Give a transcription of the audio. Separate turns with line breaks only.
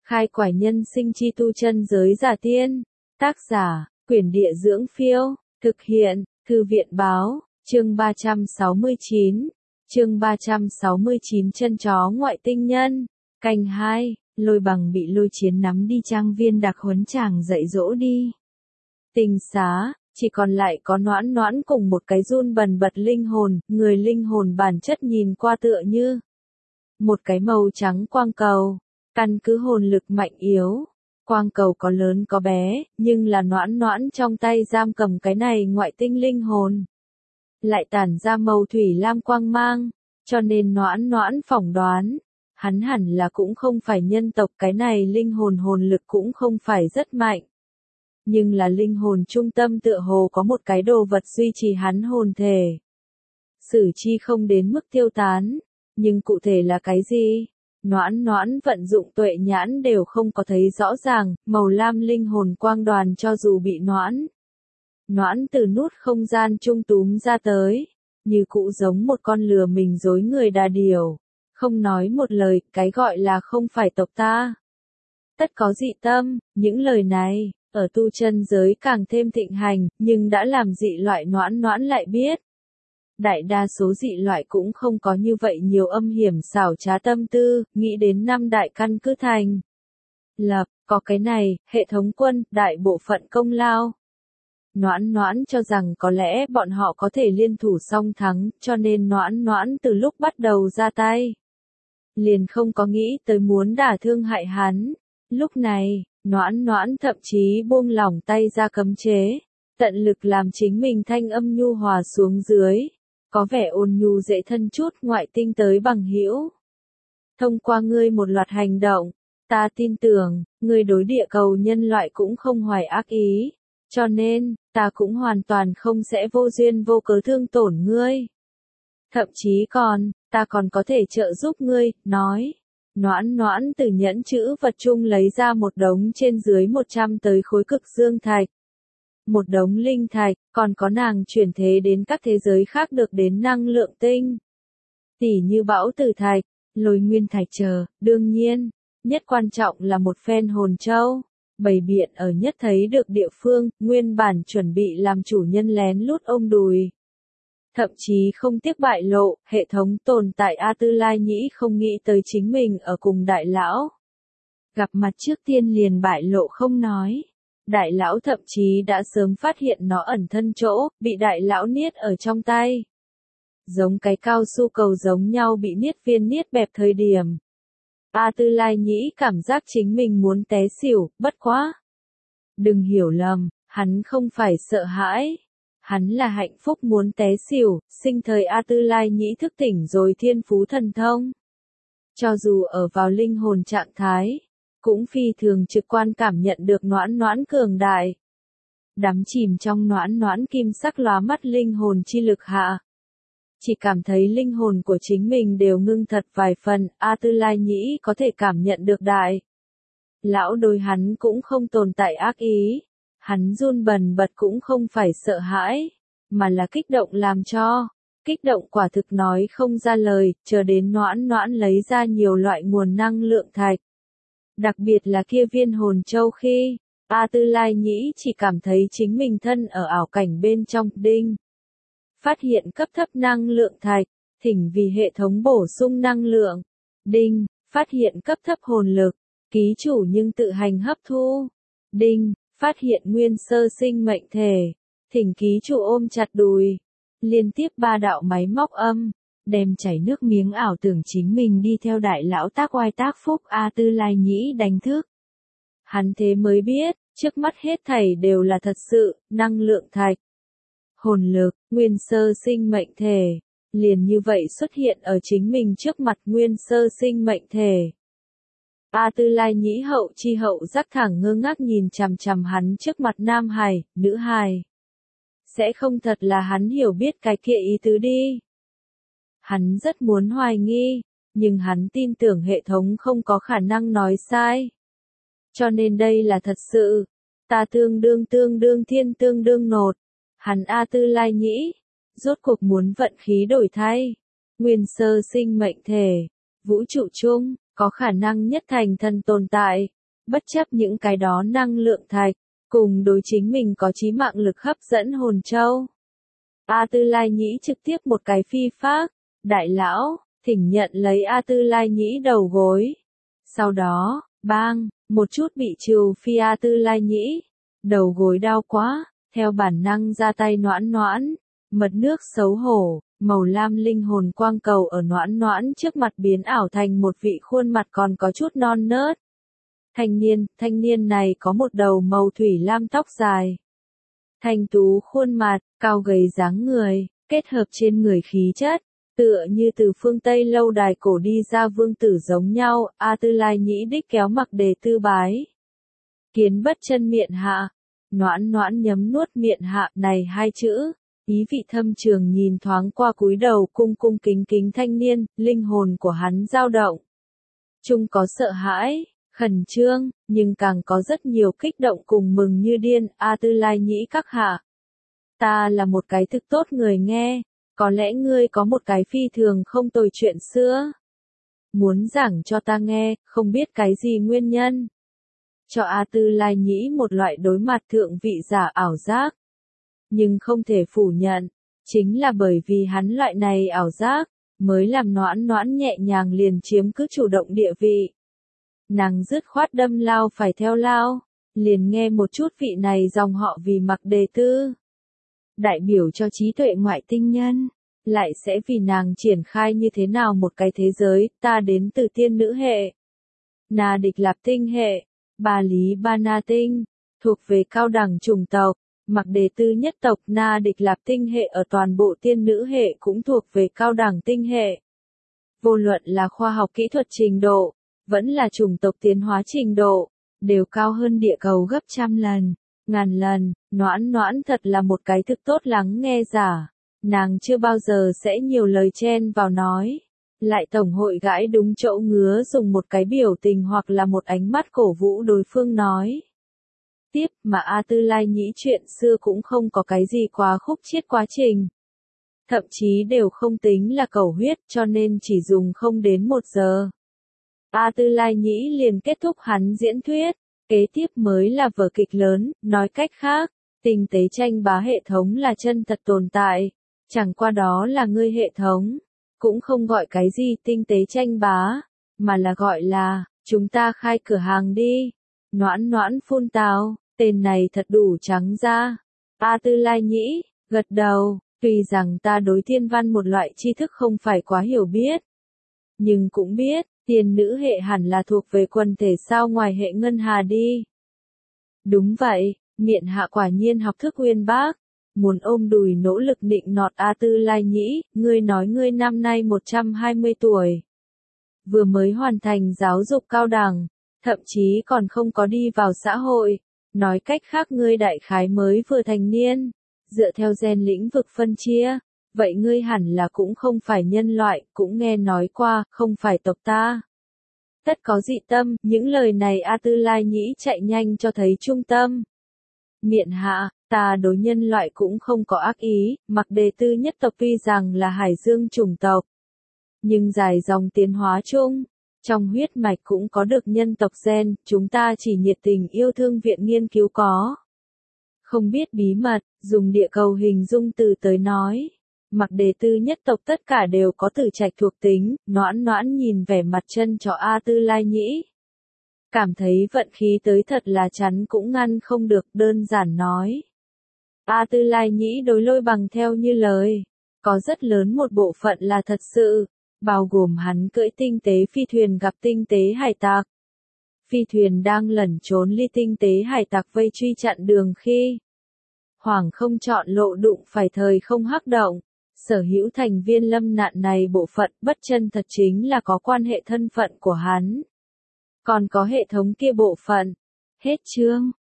Khai quải nhân sinh chi tu chân giới giả tiên. Tác giả, Quyển Địa Dưỡng Phiêu. Thực hiện, Thư viện Báo. Chương 369. Chương 369 chân chó ngoại tinh nhân. Canh 2, Lôi Bằng bị Lôi Chiến nắm đi trang viên đặc huấn chàng dạy dỗ đi. Tinh xá, chỉ còn lại có Noãn Noãn cùng một cái run bần bật linh hồn, người linh hồn bản chất nhìn qua tựa như một cái màu trắng quang cầu. Căn cứ hồn lực mạnh yếu, quang cầu có lớn có bé, nhưng là Noãn Noãn trong tay giam cầm cái này ngoại tinh linh hồn, lại tản ra màu thủy lam quang mang, cho nên Noãn Noãn phỏng đoán, hắn hẳn là cũng không phải nhân tộc, cái này linh hồn hồn lực cũng không phải rất mạnh. Nhưng là linh hồn trung tâm tựa hồ có một cái đồ vật duy trì hắn hồn thể. Sử chi không đến mức tiêu tán, nhưng cụ thể là cái gì? Noãn Noãn vận dụng tuệ nhãn đều không có thấy rõ ràng, màu lam linh hồn quang đoàn cho dù bị Noãn Noãn từ nút không gian trung túm ra tới, như cũ giống một con lừa mình dối người đà điểu, không nói một lời, cái gọi là không phải tộc ta. Tất có dị tâm, những lời này, ở tu chân giới càng thêm thịnh hành, nhưng đã làm dị loại Noãn Noãn lại biết. Đại đa số dị loại cũng không có như vậy nhiều âm hiểm xảo trá tâm tư, nghĩ đến 5 đại căn cứ thành lập, có cái này, hệ thống quân, đại bộ phận công lao. Noãn Noãn cho rằng có lẽ bọn họ có thể liên thủ song thắng, cho nên Noãn Noãn từ lúc bắt đầu ra tay, liền không có nghĩ tới muốn đả thương hại hắn. Lúc này, Noãn Noãn thậm chí buông lỏng tay ra cấm chế, tận lực làm chính mình thanh âm nhu hòa xuống dưới, có vẻ ôn nhu dễ thân chút. Ngoại tinh tới bằng hữu, thông qua ngươi một loạt hành động, ta tin tưởng, ngươi đối địa cầu nhân loại cũng không hoài ác ý, cho nên, ta cũng hoàn toàn không sẽ vô duyên vô cớ thương tổn ngươi. Thậm chí còn, ta còn có thể trợ giúp ngươi, nói. Noãn Noãn từ nhẫn chữ vật chung lấy ra một đống trên dưới 100 tới khối cực dương thạch, một đống linh thạch, còn có nàng chuyển thế đến các thế giới khác được đến năng lượng tinh, tỉ như bão tử thạch, lôi nguyên thạch chờ. Đương nhiên, nhất quan trọng là một phen hồn châu, bày biện ở nhất thấy được địa phương, nguyên bản chuẩn bị làm chủ nhân lén lút ôm đùi. Thậm chí không tiếc bại lộ, hệ thống tồn tại A Tư Lai Nhĩ không nghĩ tới chính mình ở cùng đại lão gặp mặt trước tiên liền bại lộ không nói. Đại lão thậm chí đã sớm phát hiện nó ẩn thân chỗ, bị đại lão niết ở trong tay. Giống cái cao su cầu giống nhau bị niết viên niết bẹp thời điểm. A Tư Lai Nhĩ cảm giác chính mình muốn té xỉu, bất quá. Đừng hiểu lầm, hắn không phải sợ hãi. Hắn là hạnh phúc muốn té xỉu, sinh thời A Tư Lai Nhĩ thức tỉnh rồi thiên phú thần thông. Cho dù ở vào linh hồn trạng thái, cũng phi thường trực quan cảm nhận được Noãn Noãn cường đại. Đắm chìm trong Noãn Noãn kim sắc lóa mắt linh hồn chi lực hạ. Chỉ cảm thấy linh hồn của chính mình đều ngưng thật vài phần, A Tư Lai Nhĩ có thể cảm nhận được đại lão đối hắn cũng không tồn tại ác ý. Hắn run bần bật cũng không phải sợ hãi, mà là kích động làm cho. Kích động quả thực nói không ra lời, chờ đến Noãn Noãn lấy ra nhiều loại nguồn năng lượng thạch. Đặc biệt là kia viên hồn châu khi, A Tư Lai Nhĩ chỉ cảm thấy chính mình thân ở ảo cảnh bên trong, đinh. Phát hiện cấp thấp năng lượng thạch, thỉnh vì hệ thống bổ sung năng lượng. Đinh, phát hiện cấp thấp hồn lực, ký chủ nhưng tự hành hấp thu. Đinh, phát hiện nguyên sơ sinh mệnh thể, thỉnh ký chủ ôm chặt đùi. Liên tiếp 3 đạo máy móc âm, đem chảy nước miếng ảo tưởng chính mình đi theo đại lão tác oai tác phúc A Tư Lai Nhĩ đánh thức. Hắn thế mới biết, trước mắt hết thảy đều là thật sự, năng lượng thạch, hồn lực, nguyên sơ sinh mệnh thể, liền như vậy xuất hiện ở chính mình trước mặt. Nguyên sơ sinh mệnh thể. A Tư Lai Nhĩ hậu chi hậu giác thẳng ngơ ngác nhìn chằm chằm hắn trước mặt nam hài, nữ hài. Sẽ không thật là hắn hiểu biết cái kia ý tứ đi. Hắn rất muốn hoài nghi, nhưng hắn tin tưởng hệ thống không có khả năng nói sai. Cho nên đây là thật sự. Ta tương đương thiên tương đương nột. Hắn A Tư Lai Nhĩ, rốt cuộc muốn vận khí đổi thay. Nguyên sơ sinh mệnh thể, vũ trụ chung, có khả năng nhất thành thần tồn tại, bất chấp những cái đó năng lượng thạch, cùng đối chính mình có chí mạng lực hấp dẫn hồn châu. A Tư Lai Nhĩ trực tiếp một cái phi phác, đại lão, thỉnh nhận lấy A Tư Lai Nhĩ đầu gối. Sau đó, bang, một chút bị trừ phi A Tư Lai Nhĩ, đầu gối đau quá, theo bản năng ra tay noãn noãn, mật nước xấu hổ, màu lam linh hồn quang cầu ở noãn noãn trước mặt biến ảo thành một vị khuôn mặt còn có chút non nớt. Thanh niên này có một đầu màu thủy lam tóc dài. Thanh tú khuôn mặt, cao gầy dáng người, kết hợp trên người khí chất, tựa như từ phương Tây lâu đài cổ đi ra vương tử giống nhau, A Tư Lai Nhĩ đích kéo Mặc Đề Tư bái. Kiến bất chân miệng hạ, noãn noãn nhấm nuốt miệng hạ này hai chữ, ý vị thâm trường nhìn thoáng qua cúi đầu cung cung kính kính thanh niên, linh hồn của hắn dao động. Chung có sợ hãi, khẩn trương, nhưng càng có rất nhiều kích động cùng mừng như điên, A Tư Lai Nhĩ các hạ. Ta là một cái thực tốt người nghe, có lẽ ngươi có một cái phi thường không tồi chuyện xưa. Muốn giảng cho ta nghe, không biết cái gì nguyên nhân. Cho A Tư Lai Nhĩ một loại đối mặt thượng vị giả ảo giác. Nhưng không thể phủ nhận, chính là bởi vì hắn loại này ảo giác, mới làm noãn noãn nhẹ nhàng liền chiếm cứ chủ động địa vị. Nàng dứt khoát đâm lao phải theo lao, liền nghe một chút vị này dòng họ vì Mặc Đề Tư. Đại biểu cho trí tuệ ngoại tinh nhân, lại sẽ vì nàng triển khai như thế nào một cái thế giới, ta đến từ tiên nữ hệ. Na Địch Lạp tinh hệ, Ba Lý Ba Na tinh, thuộc về cao đẳng chủng tộc, Mặc Đề Tư nhất tộc Na Địch Lạp tinh hệ ở toàn bộ tiên nữ hệ cũng thuộc về cao đẳng tinh hệ. Vô luận là khoa học kỹ thuật trình độ, vẫn là chủng tộc tiến hóa trình độ, đều cao hơn địa cầu gấp trăm lần, ngàn lần, noãn noãn thật là một cái thực tốt lắng nghe giả. Nàng chưa bao giờ sẽ nhiều lời chen vào nói. Lại tổng hội gãi đúng chỗ ngứa dùng một cái biểu tình hoặc là một ánh mắt cổ vũ đối phương nói. Tiếp mà A Tư Lai Nhĩ chuyện xưa cũng không có cái gì quá khúc chiết quá trình. Thậm chí đều không tính là cầu huyết cho nên chỉ dùng không đến 1 giờ. A Tư Lai Nhĩ liền kết thúc hắn diễn thuyết. Kế tiếp mới là vở kịch lớn, nói cách khác, tinh tế tranh bá hệ thống là chân thật tồn tại. Chẳng qua đó là ngươi hệ thống, cũng không gọi cái gì tinh tế tranh bá, mà là gọi là, chúng ta khai cửa hàng đi. Noãn noãn phun tào, tên này thật đủ trắng ra. A Tư Lai Nhĩ, gật đầu, tuy rằng ta đối thiên văn một loại tri thức không phải quá hiểu biết. Nhưng cũng biết, tiên nữ hệ hẳn là thuộc về quần thể sao ngoài hệ ngân hà đi. Đúng vậy, miệng hạ quả nhiên học thức uyên bác. Muốn ôm đùi nỗ lực nịnh nọt A Tư Lai Nhĩ, ngươi nói ngươi năm nay 120 tuổi. Vừa mới hoàn thành giáo dục cao đẳng, thậm chí còn không có đi vào xã hội. Nói cách khác ngươi đại khái mới vừa thành niên. Dựa theo gen lĩnh vực phân chia, vậy ngươi hẳn là cũng không phải nhân loại, cũng nghe nói qua, không phải tộc ta. Tất có dị tâm, những lời này A Tư Lai Nhĩ chạy nhanh cho thấy trung tâm. Miện hạ, ta đối nhân loại cũng không có ác ý, Mặc Đề Tư nhất tộc tuy rằng là hải dương chủng tộc. Nhưng dài dòng tiến hóa chung, trong huyết mạch cũng có được nhân tộc gen, chúng ta chỉ nhiệt tình yêu thương viện nghiên cứu có. Không biết bí mật, dùng địa cầu hình dung từ tới nói. Mặc Đề Tư nhất tộc tất cả đều có tử trạch thuộc tính, noãn noãn nhìn vẻ mặt chân cho A Tư Lai Nhĩ. Cảm thấy vận khí tới thật là chắn cũng ngăn không được, đơn giản nói. A Tư Lai Nhĩ đối Lôi Bằng theo như lời, có rất lớn một bộ phận là thật sự, bao gồm hắn cưỡi tinh tế phi thuyền gặp tinh tế hải tặc. Phi thuyền đang lẩn trốn ly tinh tế hải tặc vây truy chặn đường khi Hoàng không chọn lộ đụng phải thời không hắc động. Sở hữu thành viên lâm nạn này bộ phận bất chân thật chính là có quan hệ thân phận của hắn. Còn có hệ thống kia bộ phận. Hết chương.